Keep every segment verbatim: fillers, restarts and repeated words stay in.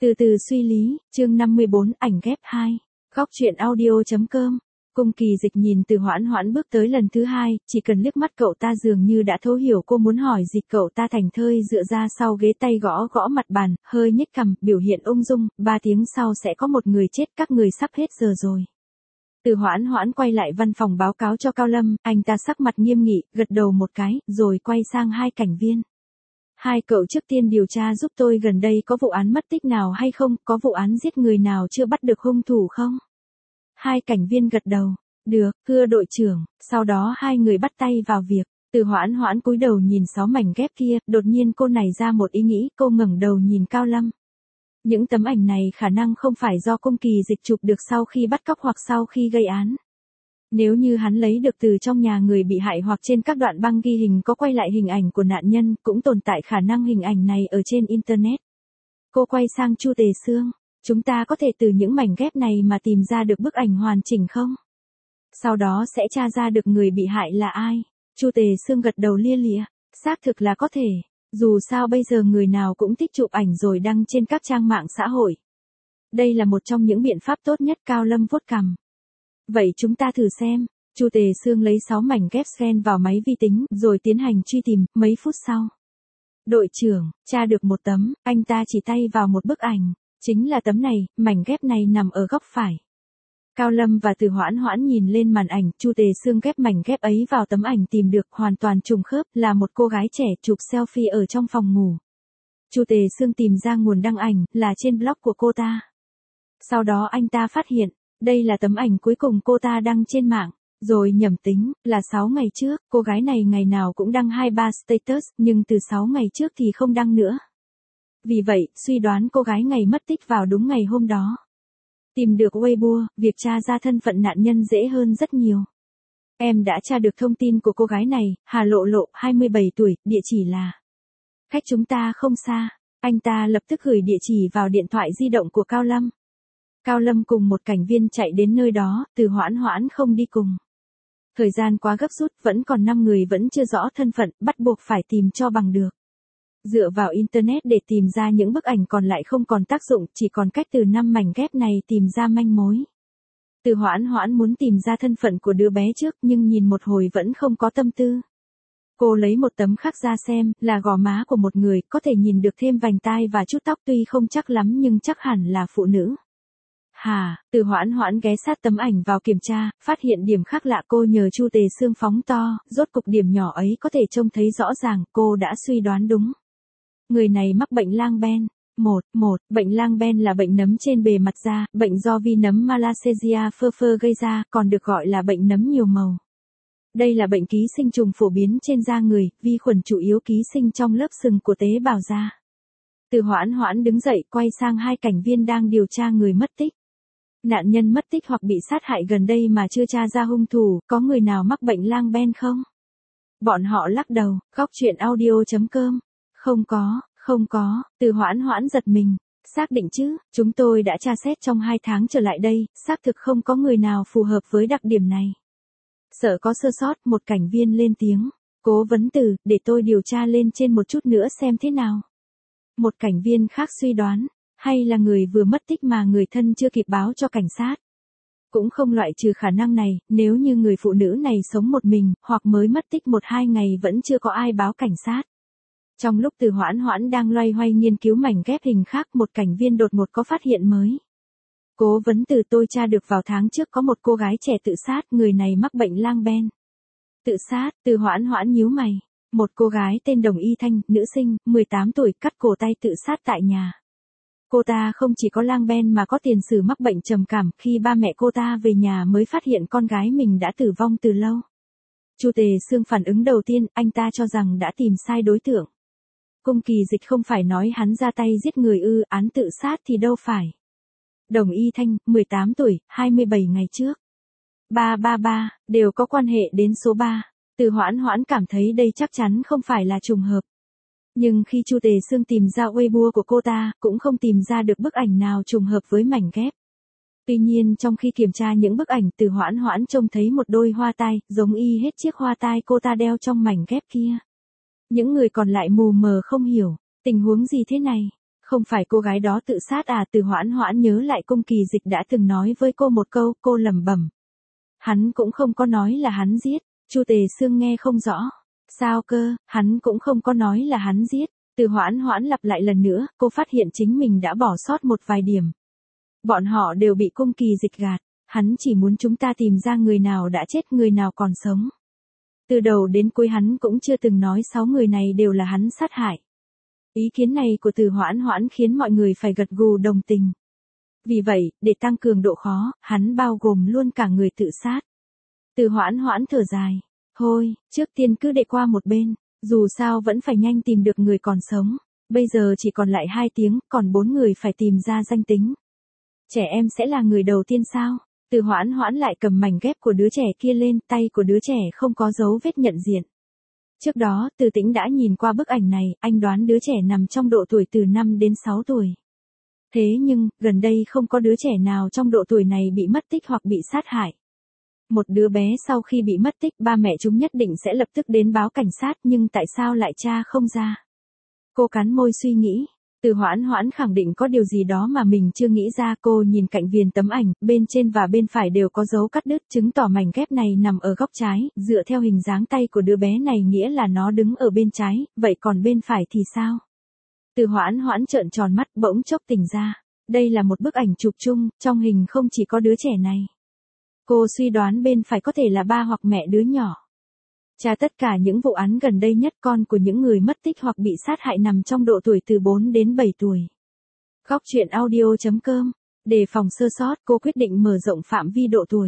Từ từ suy lý, chương năm mươi bốn, ảnh ghép hai. Góc truyện audio.com. Cung Kỳ Dịch nhìn Từ Hoãn Hoãn bước tới lần thứ hai, chỉ cần liếc mắt cậu ta dường như đã thấu hiểu cô muốn hỏi gì. Cậu ta thành thơi dựa ra sau ghế, tay gõ gõ mặt bàn, hơi nhếch cằm, biểu hiện ung dung. Ba tiếng sau sẽ có một người chết, các người sắp hết giờ rồi. Từ Hoãn Hoãn quay lại văn phòng báo cáo cho Cao Lâm, anh ta sắc mặt nghiêm nghị, gật đầu một cái, rồi quay sang hai cảnh viên. Hai cậu trước tiên điều tra giúp tôi gần đây có vụ án mất tích nào hay không, có vụ án giết người nào chưa bắt được hung thủ không? Hai cảnh viên gật đầu. Được, thưa đội trưởng. Sau đó hai người bắt tay vào việc. Từ Hoãn Hoãn cúi đầu nhìn sáu mảnh ghép kia, đột nhiên cô nảy ra một ý nghĩ, cô ngẩng đầu nhìn Cao Lâm. Những tấm ảnh này khả năng không phải do Cung Kỳ Dịch chụp được sau khi bắt cóc hoặc sau khi gây án. Nếu như hắn lấy được từ trong nhà người bị hại hoặc trên các đoạn băng ghi hình có quay lại hình ảnh của nạn nhân, cũng tồn tại khả năng hình ảnh này ở trên Internet. Cô quay sang Chu Tề Sương. Chúng ta có thể từ những mảnh ghép này mà tìm ra được bức ảnh hoàn chỉnh không? Sau đó sẽ tra ra được người bị hại là ai. Chu Tề Sương gật đầu lia lịa. Xác thực là có thể. Dù sao bây giờ người nào cũng thích chụp ảnh rồi đăng trên các trang mạng xã hội. Đây là một trong những biện pháp tốt nhất. Cao Lâm vuốt cằm. Vậy chúng ta thử xem. Chu Tề Sương lấy sáu mảnh ghép scan vào máy vi tính, rồi tiến hành truy tìm. Mấy phút sau, đội trưởng tra được một tấm, anh ta chỉ tay vào một bức ảnh. Chính là tấm này, mảnh ghép này nằm ở góc phải. Cao Lâm và Từ Hoãn Hoãn nhìn lên màn ảnh, Chu Tề Sương ghép mảnh ghép ấy vào tấm ảnh tìm được, hoàn toàn trùng khớp, là một cô gái trẻ chụp selfie ở trong phòng ngủ. Chu Tề Sương tìm ra nguồn đăng ảnh, là trên blog của cô ta. Sau đó anh ta phát hiện, đây là tấm ảnh cuối cùng cô ta đăng trên mạng. Rồi nhẩm tính, là sáu ngày trước, cô gái này ngày nào cũng đăng hai ba status, nhưng từ sáu ngày trước thì không đăng nữa. Vì vậy, suy đoán cô gái ngày mất tích vào đúng ngày hôm đó. Tìm được Weibo, việc tra ra thân phận nạn nhân dễ hơn rất nhiều. Em đã tra được thông tin của cô gái này, Hà Lộ Lộ, hai mươi bảy tuổi, địa chỉ là cách chúng ta không xa. Anh ta lập tức gửi địa chỉ vào điện thoại di động của Cao Lâm. Cao Lâm cùng một cảnh viên chạy đến nơi đó, Từ Hoãn Hoãn không đi cùng. Thời gian quá gấp rút, vẫn còn năm người vẫn chưa rõ thân phận, bắt buộc phải tìm cho bằng được. Dựa vào Internet để tìm ra những bức ảnh còn lại không còn tác dụng, chỉ còn cách từ năm mảnh ghép này tìm ra manh mối. Từ Hoãn Hoãn muốn tìm ra thân phận của đứa bé trước, nhưng nhìn một hồi vẫn không có tâm tư. Cô lấy một tấm khác ra xem, là gò má của một người, có thể nhìn được thêm vành tai và chút tóc, tuy không chắc lắm nhưng chắc hẳn là phụ nữ. Hà, Từ Hoãn Hoãn ghé sát tấm ảnh vào kiểm tra, phát hiện điểm khác lạ. Cô nhờ Chu Tề Sương phóng to, rốt cục điểm nhỏ ấy có thể trông thấy rõ ràng, cô đã suy đoán đúng. Người này mắc bệnh Lang-Ben. một. một. Bệnh Lang-Ben là bệnh nấm trên bề mặt da, bệnh do vi nấm Malassezia furfur gây ra, còn được gọi là bệnh nấm nhiều màu. Đây là bệnh ký sinh trùng phổ biến trên da người, vi khuẩn chủ yếu ký sinh trong lớp sừng của tế bào da. Từ Hoãn Hoãn đứng dậy, quay sang hai cảnh viên đang điều tra người mất tích. Nạn nhân mất tích hoặc bị sát hại gần đây mà chưa tra ra hung thủ, có người nào mắc bệnh Lang-Ben không? Bọn họ lắc đầu. Góc truyện audio.com. Không có, không có. Từ Hoãn Hoãn giật mình. Xác định chứ, chúng tôi đã tra xét trong hai tháng trở lại đây, xác thực không có người nào phù hợp với đặc điểm này. Sợ có sơ sót, một cảnh viên lên tiếng. Cố vấn Từ, để tôi điều tra lên trên một chút nữa xem thế nào. Một cảnh viên khác suy đoán, hay là người vừa mất tích mà người thân chưa kịp báo cho cảnh sát. Cũng không loại trừ khả năng này, nếu như người phụ nữ này sống một mình, hoặc mới mất tích một hai ngày vẫn chưa có ai báo cảnh sát. Trong lúc Từ Hoãn Hoãn đang loay hoay nghiên cứu mảnh ghép hình khác, một cảnh viên đột ngột có phát hiện mới. Cố vấn Từ, tôi tra được vào tháng trước có một cô gái trẻ tự sát, người này mắc bệnh Lang-Ben. Tự sát? Từ Hoãn Hoãn nhíu mày. Một cô gái tên Đồng Y Thanh, nữ sinh, mười tám tuổi, cắt cổ tay tự sát tại nhà. Cô ta không chỉ có Lang-Ben mà có tiền sử mắc bệnh trầm cảm, khi ba mẹ cô ta về nhà mới phát hiện con gái mình đã tử vong từ lâu. Chu Tề Sương phản ứng đầu tiên, anh ta cho rằng đã tìm sai đối tượng. Cung Kỳ Dịch không phải nói hắn ra tay giết người ư, án tự sát thì đâu phải. Đồng Y Thanh, mười tám tuổi, hai mươi bảy ngày trước. ba ba ba, đều có quan hệ đến số ba. Từ Hoãn Hoãn cảm thấy đây chắc chắn không phải là trùng hợp. Nhưng khi Chu Tề Sương tìm ra Weibo của cô ta, cũng không tìm ra được bức ảnh nào trùng hợp với mảnh ghép. Tuy nhiên trong khi kiểm tra những bức ảnh, Từ Hoãn Hoãn trông thấy một đôi hoa tai, giống y hết chiếc hoa tai cô ta đeo trong mảnh ghép kia. Những người còn lại mù mờ không hiểu, tình huống gì thế này? Không phải cô gái đó tự sát à? Từ Hoãn Hoãn nhớ lại Cung Kỳ Dịch đã từng nói với cô một câu, cô lẩm bẩm. Hắn cũng không có nói là hắn giết. Chu Tề Sương nghe không rõ. Sao cơ, hắn cũng không có nói là hắn giết. Từ Hoãn Hoãn lặp lại lần nữa, cô phát hiện chính mình đã bỏ sót một vài điểm. Bọn họ đều bị Cung Kỳ Dịch gạt. Hắn chỉ muốn chúng ta tìm ra người nào đã chết, người nào còn sống. Từ đầu đến cuối hắn cũng chưa từng nói sáu người này đều là hắn sát hại. Ý kiến này của Từ Hoãn Hoãn khiến mọi người phải gật gù đồng tình. Vì vậy, để tăng cường độ khó, hắn bao gồm luôn cả người tự sát. Từ Hoãn Hoãn thở dài. Thôi, trước tiên cứ để qua một bên, dù sao vẫn phải nhanh tìm được người còn sống. Bây giờ chỉ còn lại hai tiếng, còn bốn người phải tìm ra danh tính. Trẻ em sẽ là người đầu tiên sao? Từ Hoãn Hoãn lại cầm mảnh ghép của đứa trẻ kia lên, tay của đứa trẻ không có dấu vết nhận diện. Trước đó, Từ Tĩnh đã nhìn qua bức ảnh này, anh đoán đứa trẻ nằm trong độ tuổi từ năm đến sáu tuổi. Thế nhưng, gần đây không có đứa trẻ nào trong độ tuổi này bị mất tích hoặc bị sát hại. Một đứa bé sau khi bị mất tích, ba mẹ chúng nhất định sẽ lập tức đến báo cảnh sát, nhưng tại sao lại tra không ra? Cô cắn môi suy nghĩ. Từ Hoãn Hoãn khẳng định có điều gì đó mà mình chưa nghĩ ra. Cô nhìn cạnh viền tấm ảnh, bên trên và bên phải đều có dấu cắt đứt, chứng tỏ mảnh ghép này nằm ở góc trái, dựa theo hình dáng tay của đứa bé này nghĩa là nó đứng ở bên trái, vậy còn bên phải thì sao? Từ Hoãn Hoãn trợn tròn mắt, bỗng chốc tỉnh ra. Đây là một bức ảnh chụp chung, trong hình không chỉ có đứa trẻ này. Cô suy đoán bên phải có thể là ba hoặc mẹ đứa nhỏ. Tra tất cả những vụ án gần đây nhất, con của những người mất tích hoặc bị sát hại nằm trong độ tuổi từ bốn đến bảy tuổi. Góc truyện audio chấm com. Để phòng sơ sót, cô quyết định mở rộng phạm vi độ tuổi.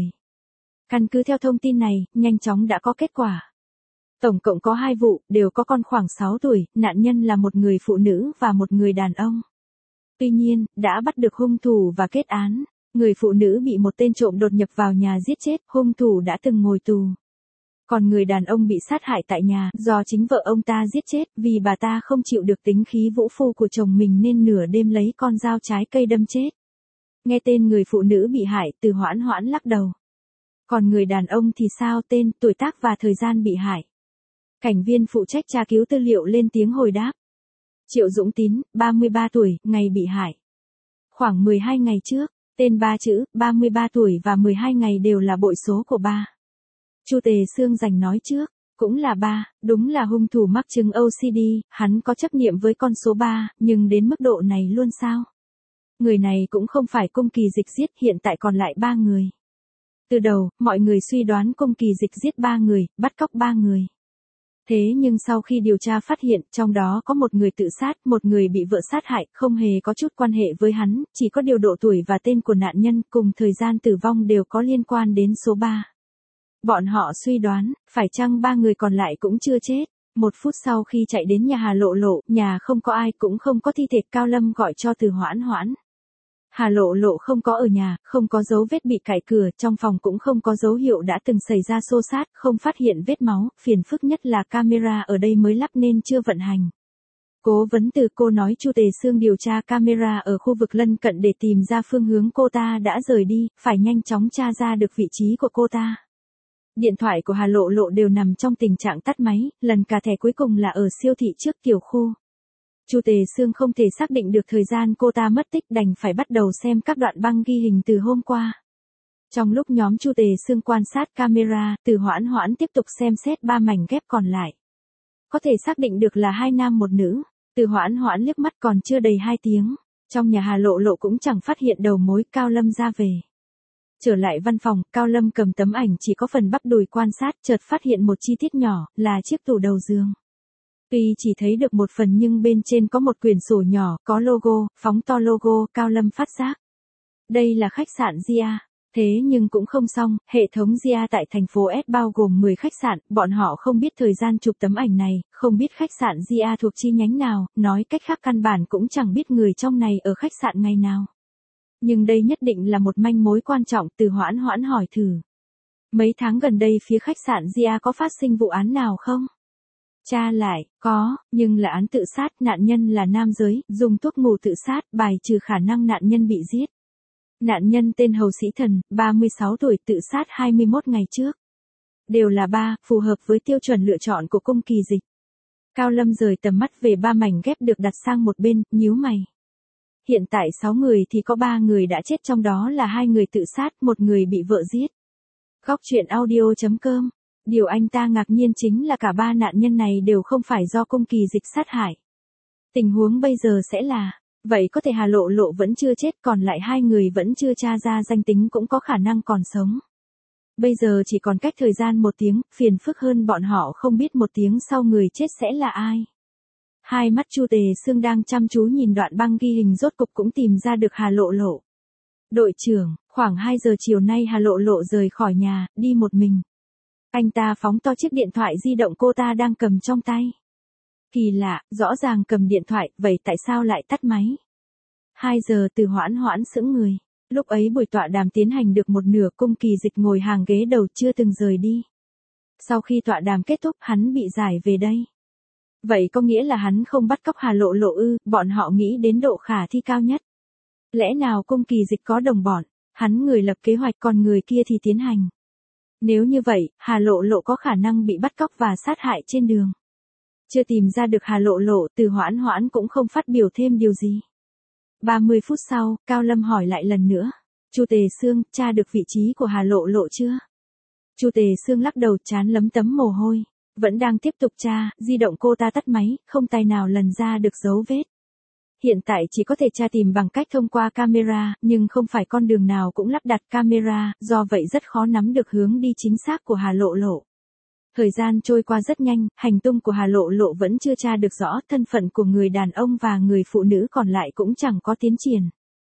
Căn cứ theo thông tin này, nhanh chóng đã có kết quả. Tổng cộng có hai vụ, đều có con khoảng sáu tuổi, nạn nhân là một người phụ nữ và một người đàn ông. Tuy nhiên, đã bắt được hung thủ và kết án. Người phụ nữ bị một tên trộm đột nhập vào nhà giết chết, hung thủ đã từng ngồi tù. Còn người đàn ông bị sát hại tại nhà, do chính vợ ông ta giết chết, vì bà ta không chịu được tính khí vũ phu của chồng mình nên nửa đêm lấy con dao trái cây đâm chết. Nghe tên người phụ nữ bị hại, Từ Hoãn Hoãn lắc đầu. Còn người đàn ông thì sao? Tên, tuổi tác và thời gian bị hại. Cảnh viên phụ trách tra cứu tư liệu lên tiếng hồi đáp. Triệu Dũng Tín, ba mươi ba tuổi, ngày bị hại. Khoảng mười hai ngày trước, tên ba chữ, ba mươi ba tuổi và mười hai ngày đều là bội số của ba. Chu Tề Sương giành nói trước, cũng là ba, đúng là hung thủ mắc chứng ô xê đê, hắn có chấp niệm với con số ba, nhưng đến mức độ này luôn sao? Người này cũng không phải Cung Kỳ Dịch giết, hiện tại còn lại ba người. Từ đầu, mọi người suy đoán Cung Kỳ Dịch giết ba người, bắt cóc ba người. Thế nhưng sau khi điều tra phát hiện, trong đó có một người tự sát, một người bị vợ sát hại, không hề có chút quan hệ với hắn, chỉ có điều độ tuổi và tên của nạn nhân cùng thời gian tử vong đều có liên quan đến số ba. Bọn họ suy đoán, phải chăng ba người còn lại cũng chưa chết. Một phút sau khi chạy đến nhà Hà Lộ Lộ, nhà không có ai, cũng không có thi thể, Cao Lâm gọi cho Từ Hoãn Hoãn. Hà Lộ Lộ không có ở nhà, không có dấu vết bị cạy cửa, trong phòng cũng không có dấu hiệu đã từng xảy ra xô xát, không phát hiện vết máu, phiền phức nhất là camera ở đây mới lắp nên chưa vận hành. Cố vấn từ cô nói Chu Tề Sương điều tra camera ở khu vực lân cận để tìm ra phương hướng cô ta đã rời đi, phải nhanh chóng tra ra được vị trí của cô ta. Điện thoại của Hà Lộ Lộ đều nằm trong tình trạng tắt máy, lần cà thẻ cuối cùng là ở siêu thị trước tiểu khu. Chu Tề Sương không thể xác định được thời gian cô ta mất tích, đành phải bắt đầu xem các đoạn băng ghi hình từ hôm qua. Trong lúc nhóm Chu Tề Sương quan sát camera, Từ Hoãn Hoãn tiếp tục xem xét ba mảnh ghép còn lại. Có thể xác định được là hai nam một nữ. Từ Hoãn Hoãn liếc mắt, còn chưa đầy hai tiếng. Trong nhà Hà Lộ Lộ cũng chẳng phát hiện đầu mối, Cao Lâm ra về. Trở lại văn phòng, Cao Lâm cầm tấm ảnh chỉ có phần bắp đùi quan sát, chợt phát hiện một chi tiết nhỏ, là chiếc tủ đầu giường. Tuy chỉ thấy được một phần nhưng bên trên có một quyển sổ nhỏ, có logo, phóng to logo, Cao Lâm phát giác. Đây là khách sạn Gia. Thế nhưng cũng không xong, hệ thống Gia tại thành phố S bao gồm mười khách sạn, bọn họ không biết thời gian chụp tấm ảnh này, không biết khách sạn Gia thuộc chi nhánh nào, nói cách khác căn bản cũng chẳng biết người trong này ở khách sạn ngày nào. Nhưng đây nhất định là một manh mối quan trọng, Từ Hoãn Hoãn hỏi thử. Mấy tháng gần đây phía khách sạn Gia có phát sinh vụ án nào không? Tra lại, có, nhưng là án tự sát, nạn nhân là nam giới, dùng thuốc ngủ tự sát, bài trừ khả năng nạn nhân bị giết. Nạn nhân tên Hầu Sĩ Thần, ba mươi sáu tuổi, tự sát hai mươi mốt ngày trước. Đều là ba, phù hợp với tiêu chuẩn lựa chọn của Cung Kỳ Dịch. Cao Lâm rời tầm mắt về ba mảnh ghép được đặt sang một bên, nhíu mày. Hiện tại sáu người thì có ba người đã chết, trong đó là hai người tự sát, một người bị vợ giết. Góc truyện audio.com. Điều anh ta ngạc nhiên chính là cả ba nạn nhân này đều không phải do Cung Kỳ Dịch sát hại. Tình huống bây giờ sẽ là, vậy có thể Hà Lộ Lộ vẫn chưa chết, còn lại hai người vẫn chưa tra ra danh tính cũng có khả năng còn sống. Bây giờ chỉ còn cách thời gian một tiếng, phiền phức hơn bọn họ không biết một tiếng sau người chết sẽ là ai. Hai mắt Chu Tề Sương đang chăm chú nhìn đoạn băng ghi hình rốt cục cũng tìm ra được Hà Lộ Lộ. Đội trưởng, khoảng hai giờ chiều nay Hà Lộ Lộ rời khỏi nhà, đi một mình. Anh ta phóng to chiếc điện thoại di động cô ta đang cầm trong tay. Kỳ lạ, rõ ràng cầm điện thoại, vậy tại sao lại tắt máy? Hai giờ Từ Hoãn hoãn sững người. Lúc ấy buổi tọa đàm tiến hành được một nửa, Cung Kỳ Dịch ngồi hàng ghế đầu chưa từng rời đi. Sau khi tọa đàm kết thúc hắn bị giải về đây. Vậy có nghĩa là hắn không bắt cóc Hà Lộ Lộ ư? Bọn họ nghĩ đến độ khả thi cao nhất. Lẽ nào Cung Kỳ Dịch có đồng bọn? Hắn người lập kế hoạch còn người kia thì tiến hành. Nếu như vậy, Hà Lộ Lộ có khả năng bị bắt cóc và sát hại trên đường. Chưa tìm ra được Hà Lộ Lộ, Từ Hoãn hoãn cũng không phát biểu thêm điều gì. ba mươi phút sau, Cao Lâm hỏi lại lần nữa. Chu Tề Sương, tra được vị trí của Hà Lộ Lộ chưa? Chu Tề Sương lắc đầu, trán lấm tấm mồ hôi. Vẫn đang tiếp tục tra, di động cô ta tắt máy, không tài nào lần ra được dấu vết. Hiện tại chỉ có thể tra tìm bằng cách thông qua camera, nhưng không phải con đường nào cũng lắp đặt camera, do vậy rất khó nắm được hướng đi chính xác của Hà Lộ Lộ. Thời gian trôi qua rất nhanh, hành tung của Hà Lộ Lộ vẫn chưa tra được rõ, thân phận của người đàn ông và người phụ nữ còn lại cũng chẳng có tiến triển.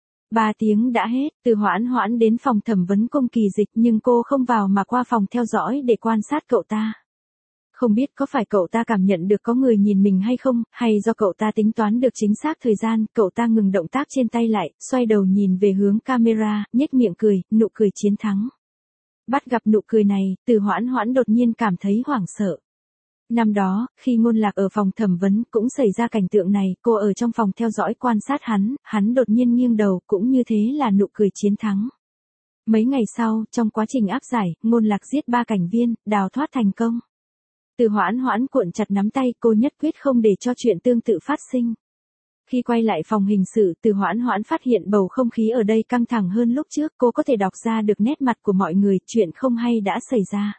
Ba tiếng đã hết, Từ Hoãn hoãn đến phòng thẩm vấn Cung Kỳ Dịch nhưng cô không vào mà qua phòng theo dõi để quan sát cậu ta. Không biết có phải cậu ta cảm nhận được có người nhìn mình hay không, hay do cậu ta tính toán được chính xác thời gian, cậu ta ngừng động tác trên tay lại, xoay đầu nhìn về hướng camera, nhếch miệng cười, nụ cười chiến thắng. Bắt gặp nụ cười này, Từ Hoãn hoãn đột nhiên cảm thấy hoảng sợ. Năm đó, khi Ngôn Lạc ở phòng thẩm vấn cũng xảy ra cảnh tượng này, cô ở trong phòng theo dõi quan sát hắn, hắn đột nhiên nghiêng đầu, cũng như thế là nụ cười chiến thắng. Mấy ngày sau, trong quá trình áp giải, Ngôn Lạc giết ba cảnh viên, đào thoát thành công. Từ Hoãn hoãn cuộn chặt nắm tay, cô nhất quyết không để cho chuyện tương tự phát sinh. Khi quay lại phòng hình sự, Từ Hoãn hoãn phát hiện bầu không khí ở đây căng thẳng hơn lúc trước, cô có thể đọc ra được nét mặt của mọi người, chuyện không hay đã xảy ra.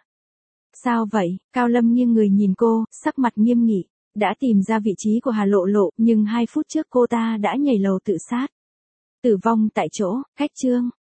Sao vậy? Cao Lâm nghiêng người nhìn cô, sắc mặt nghiêm nghị. Đã tìm ra vị trí của Hà Lộ Lộ, nhưng hai phút trước cô ta đã nhảy lầu tự sát. Tử vong tại chỗ, cách chương.